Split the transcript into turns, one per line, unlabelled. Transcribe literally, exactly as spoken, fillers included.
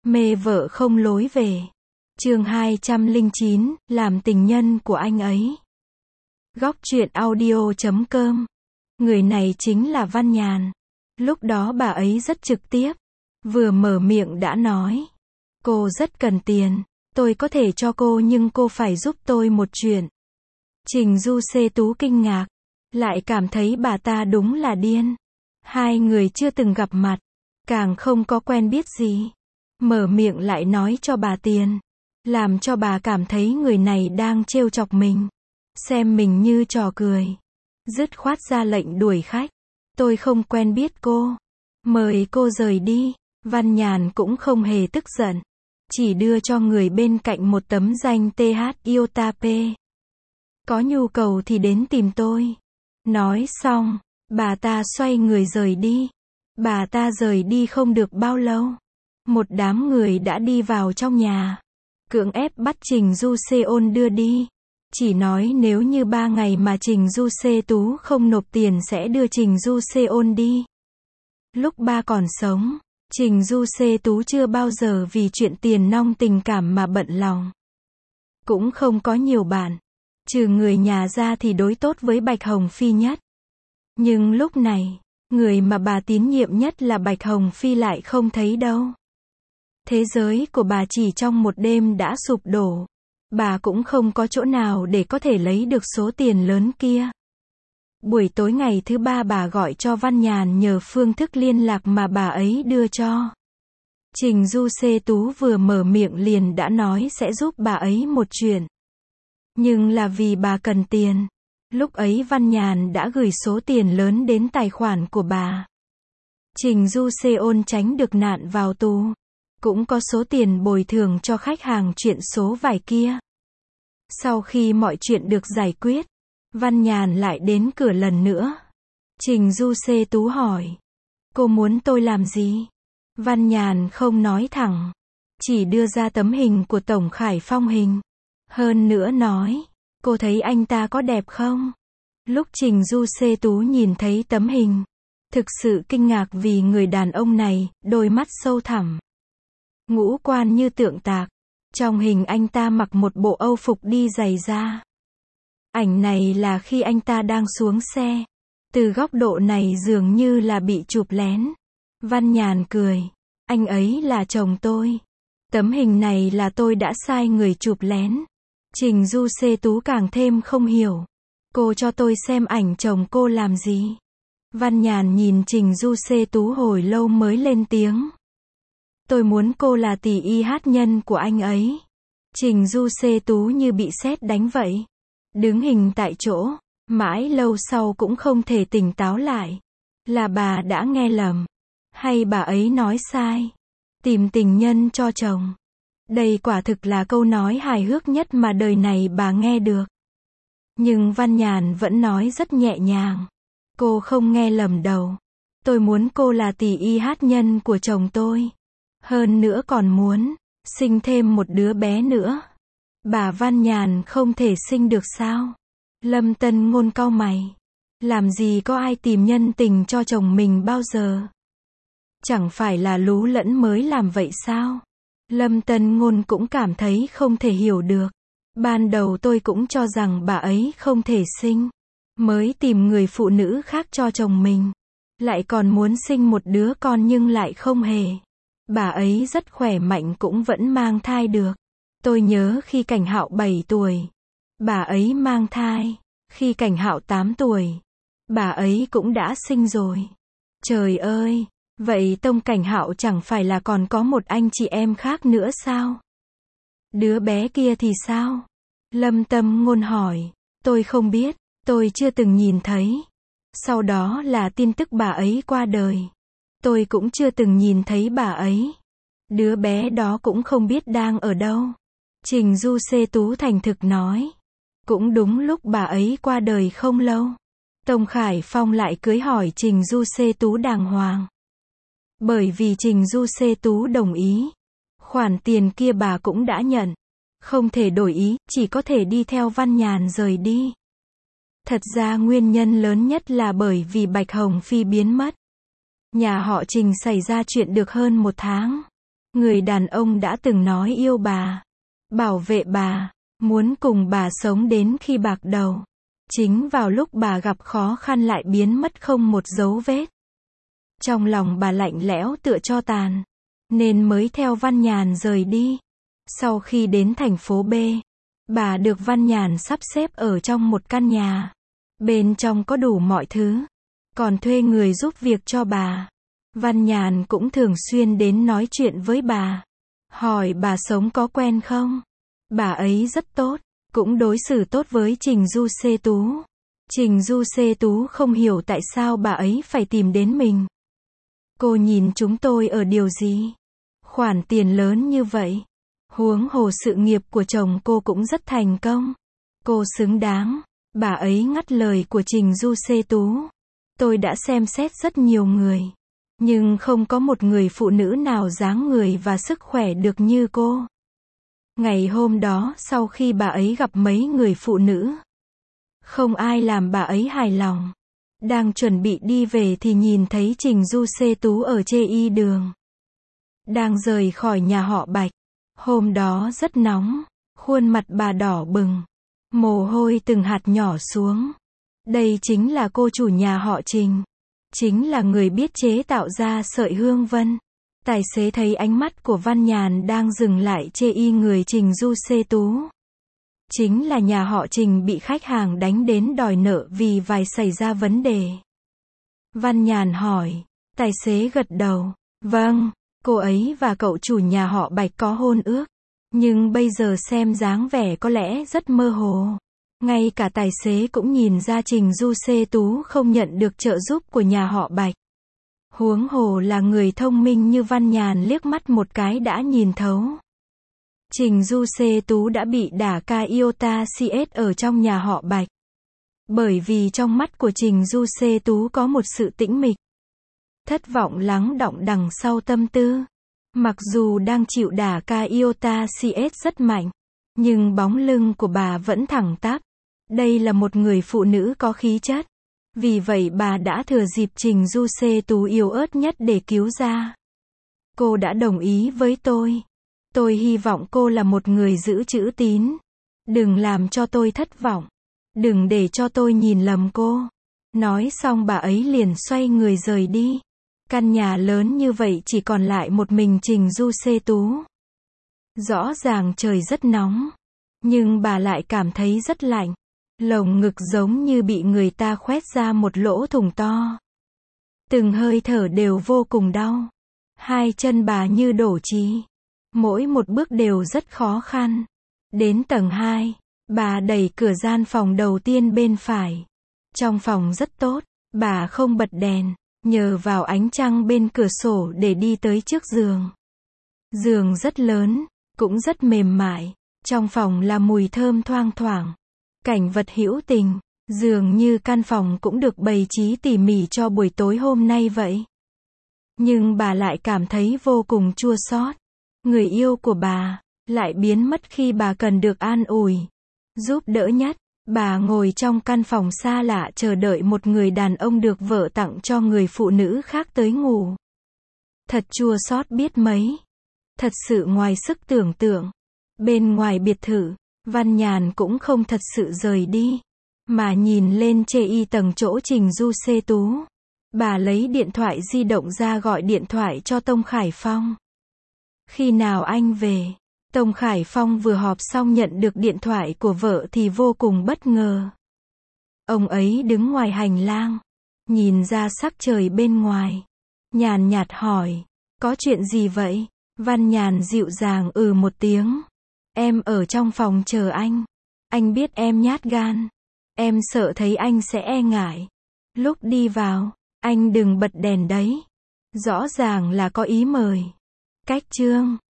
Mê vợ không lối về. Chương hai trăm lẻ chín, làm tình nhân của anh ấy. Góc truyện audio chấm com. Người này chính là Văn Nhàn. Lúc đó bà ấy rất trực tiếp. Vừa mở miệng đã nói. Cô rất cần tiền. Tôi có thể cho cô nhưng cô phải giúp tôi một chuyện. Trình Du Xê Tú kinh ngạc. Lại cảm thấy bà ta đúng là điên. Hai người chưa từng gặp mặt. Càng không có quen biết gì. Mở miệng lại nói cho bà tiền. Làm cho bà cảm thấy người này đang trêu chọc mình. Xem mình như trò cười. Dứt khoát ra lệnh đuổi khách. Tôi không quen biết cô. Mời cô rời đi. Văn Nhàn cũng không hề tức giận. Chỉ đưa cho người bên cạnh một tấm danh tê hát Iota P. Có nhu cầu thì đến tìm tôi. Nói xong, bà ta xoay người rời đi. Bà ta rời đi không được bao lâu. Một đám người đã đi vào trong nhà. Cưỡng ép bắt Trình Du Xê ôn đưa đi. Chỉ nói nếu như ba ngày mà Trình Du Xê Tú không nộp tiền sẽ đưa Trình Du Xê ôn đi. Lúc ba còn sống, Trình Du Xê Tú chưa bao giờ vì chuyện tiền nong tình cảm mà bận lòng. Cũng không có nhiều bạn. Trừ người nhà ra thì đối tốt với Bạch Hồng Phi nhất. Nhưng lúc này, người mà bà tín nhiệm nhất là Bạch Hồng Phi lại không thấy đâu. Thế giới của bà chỉ trong một đêm đã sụp đổ. Bà cũng không có chỗ nào để có thể lấy được số tiền lớn kia. Buổi tối ngày thứ ba bà gọi cho Văn Nhàn nhờ phương thức liên lạc mà bà ấy đưa cho. Trình Du Xê Tú vừa mở miệng liền đã nói sẽ giúp bà ấy một chuyện. Nhưng là vì bà cần tiền. Lúc ấy Văn Nhàn đã gửi số tiền lớn đến tài khoản của bà. Trình Du Xê ôn tránh được nạn vào tù. Cũng có số tiền bồi thường cho khách hàng chuyện số vải kia. Sau khi mọi chuyện được giải quyết, Văn Nhàn lại đến cửa lần nữa. Trình Du Xê Tú hỏi. Cô muốn tôi làm gì? Văn Nhàn không nói thẳng. Chỉ đưa ra tấm hình của Tổng Khải Phong hình. Hơn nữa nói. Cô thấy anh ta có đẹp không? Lúc Trình Du Xê Tú nhìn thấy tấm hình. Thực sự kinh ngạc vì người đàn ông này, đôi mắt sâu thẳm. Ngũ quan như tượng tạc. Trong hình anh ta mặc một bộ âu phục đi giày da. Ảnh này là khi anh ta đang xuống xe. Từ góc độ này dường như là bị chụp lén. Văn Nhàn cười. Anh ấy là chồng tôi. Tấm hình này là tôi đã sai người chụp lén. Trình Du Xê Tú càng thêm không hiểu. Cô cho tôi xem ảnh chồng cô làm gì? Văn Nhàn nhìn Trình Du Xê Tú hồi lâu mới lên tiếng. Tôi muốn cô là tỷ y hát nhân của anh ấy. Trình Du Xê Tú như bị sét đánh vậy. Đứng hình tại chỗ, mãi lâu sau cũng không thể tỉnh táo lại. Là bà đã nghe lầm? Hay bà ấy nói sai? Tìm tình nhân cho chồng. Đây quả thực là câu nói hài hước nhất mà đời này bà nghe được. Nhưng Văn Nhàn vẫn nói rất nhẹ nhàng. Cô không nghe lầm đâu. Tôi muốn cô là tỷ y hát nhân của chồng tôi. Hơn nữa còn muốn sinh thêm một đứa bé nữa. Bà Văn Nhàn không thể sinh được sao? Lâm Tân Ngôn cau mày. Làm gì có ai tìm nhân tình cho chồng mình bao giờ? Chẳng phải là lú lẫn mới làm vậy sao? Lâm Tân Ngôn cũng cảm thấy không thể hiểu được. Ban đầu tôi cũng cho rằng bà ấy không thể sinh. Mới tìm người phụ nữ khác cho chồng mình. Lại còn muốn sinh một đứa con nhưng lại không hề. Bà ấy rất khỏe mạnh cũng vẫn mang thai được. Tôi nhớ khi Cảnh Hạo bảy tuổi. Bà ấy mang thai. Khi Cảnh Hạo tám tuổi. Bà ấy cũng đã sinh rồi. Trời ơi! Vậy Tông Cảnh Hạo chẳng phải là còn có một anh chị em khác nữa sao? Đứa bé kia thì sao? Lâm Tâm Ngôn hỏi. Tôi không biết. Tôi chưa từng nhìn thấy. Sau đó là tin tức bà ấy qua đời. Tôi cũng chưa từng nhìn thấy bà ấy. Đứa bé đó cũng không biết đang ở đâu. Trình Du Xê Tú thành thực nói. Cũng đúng lúc bà ấy qua đời không lâu. Tông Khải Phong lại cưới hỏi Trình Du Xê Tú đàng hoàng. Bởi vì Trình Du Xê Tú đồng ý. Khoản tiền kia bà cũng đã nhận. Không thể đổi ý, chỉ có thể đi theo Văn Nhàn rời đi. Thật ra nguyên nhân lớn nhất là bởi vì Bạch Hồng Phi biến mất. Nhà họ Trình xảy ra chuyện được hơn một tháng. Người đàn ông đã từng nói yêu bà, bảo vệ bà, muốn cùng bà sống đến khi bạc đầu. Chính vào lúc bà gặp khó khăn lại biến mất không một dấu vết. Trong lòng bà lạnh lẽo tựa tro tàn, nên mới theo Văn Nhàn rời đi. Sau khi đến thành phố B, bà được Văn Nhàn sắp xếp ở trong một căn nhà. Bên trong có đủ mọi thứ, còn thuê người giúp việc cho bà. Văn Nhàn cũng thường xuyên đến nói chuyện với bà, hỏi bà sống có quen không. Bà ấy rất tốt, cũng đối xử tốt với Trình Du Xê Tú. Trình Du Xê Tú không hiểu tại sao bà ấy phải tìm đến mình. Cô nhìn chúng tôi ở điều gì? Khoản tiền lớn như vậy. Huống hồ sự nghiệp của chồng cô cũng rất thành công. Cô xứng đáng. Bà ấy ngắt lời của Trình Du Xê Tú. Tôi đã xem xét rất nhiều người, nhưng không có một người phụ nữ nào dáng người và sức khỏe được như cô. Ngày hôm đó sau khi bà ấy gặp mấy người phụ nữ, không ai làm bà ấy hài lòng. Đang chuẩn bị đi về thì nhìn thấy Trình Du Xê Tú ở chê y đường. Đang rời khỏi nhà họ Bạch. Hôm đó rất nóng, khuôn mặt bà đỏ bừng, mồ hôi từng hạt nhỏ xuống. Đây chính là cô chủ nhà họ Trình. Chính là người biết chế tạo ra sợi hương vân. Tài xế thấy ánh mắt của Văn Nhàn đang dừng lại chê y người Trình Du Xê Tú. Chính là nhà họ Trình bị khách hàng đánh đến đòi nợ vì vài xảy ra vấn đề. Văn Nhàn hỏi. Tài xế gật đầu. Vâng, cô ấy và cậu chủ nhà họ Bạch có hôn ước. Nhưng bây giờ xem dáng vẻ có lẽ rất mơ hồ. Ngay cả tài xế cũng nhìn ra Trình Du Xê Tú không nhận được trợ giúp của nhà họ Bạch. Huống hồ là người thông minh như Văn Nhàn liếc mắt một cái đã nhìn thấu. Trình Du Xê Tú đã bị đả ca iota xê ét ở trong nhà họ Bạch. Bởi vì trong mắt của Trình Du Xê Tú có một sự tĩnh mịch, thất vọng lắng đọng đằng sau tâm tư. Mặc dù đang chịu đả ca iota xê ét rất mạnh, nhưng bóng lưng của bà vẫn thẳng tắp. Đây là một người phụ nữ có khí chất. Vì vậy bà đã thừa dịp Trình Du Xê Tú yếu ớt nhất để cứu ra. Cô đã đồng ý với tôi. Tôi hy vọng cô là một người giữ chữ tín. Đừng làm cho tôi thất vọng. Đừng để cho tôi nhìn lầm cô. Nói xong bà ấy liền xoay người rời đi. Căn nhà lớn như vậy chỉ còn lại một mình Trình Du Xê Tú. Rõ ràng trời rất nóng, nhưng bà lại cảm thấy rất lạnh. Lồng ngực giống như bị người ta khoét ra một lỗ thủng to. Từng hơi thở đều vô cùng đau. Hai chân bà như đổ trì. Mỗi một bước đều rất khó khăn. Đến tầng hai, bà đẩy cửa gian phòng đầu tiên bên phải. Trong phòng rất tốt, bà không bật đèn, nhờ vào ánh trăng bên cửa sổ để đi tới trước giường. Giường rất lớn, cũng rất mềm mại. Trong phòng là mùi thơm thoang thoảng. Cảnh vật hữu tình, dường như căn phòng cũng được bày trí tỉ mỉ cho buổi tối hôm nay vậy. Nhưng bà lại cảm thấy vô cùng chua xót. Người yêu của bà lại biến mất khi bà cần được an ủi, giúp đỡ nhất. Bà ngồi trong căn phòng xa lạ chờ đợi một người đàn ông được vợ tặng cho người phụ nữ khác tới ngủ. Thật chua xót biết mấy. Thật sự ngoài sức tưởng tượng. Bên ngoài biệt thự, Văn Nhàn cũng không thật sự rời đi, mà nhìn lên chê y tầng chỗ Trình Du Xê Tú. Bà lấy điện thoại di động ra gọi điện thoại cho Tông Khải Phong. Khi nào anh về? Tông Khải Phong vừa họp xong nhận được điện thoại của vợ thì vô cùng bất ngờ. Ông ấy đứng ngoài hành lang, nhìn ra sắc trời bên ngoài, nhàn nhạt hỏi, có chuyện gì vậy? Văn Nhàn dịu dàng ừ một tiếng. Em ở trong phòng chờ anh. Anh biết em nhát gan. Em sợ thấy anh sẽ e ngại. Lúc đi vào, anh đừng bật đèn đấy. Rõ ràng là có ý mời. Cách chương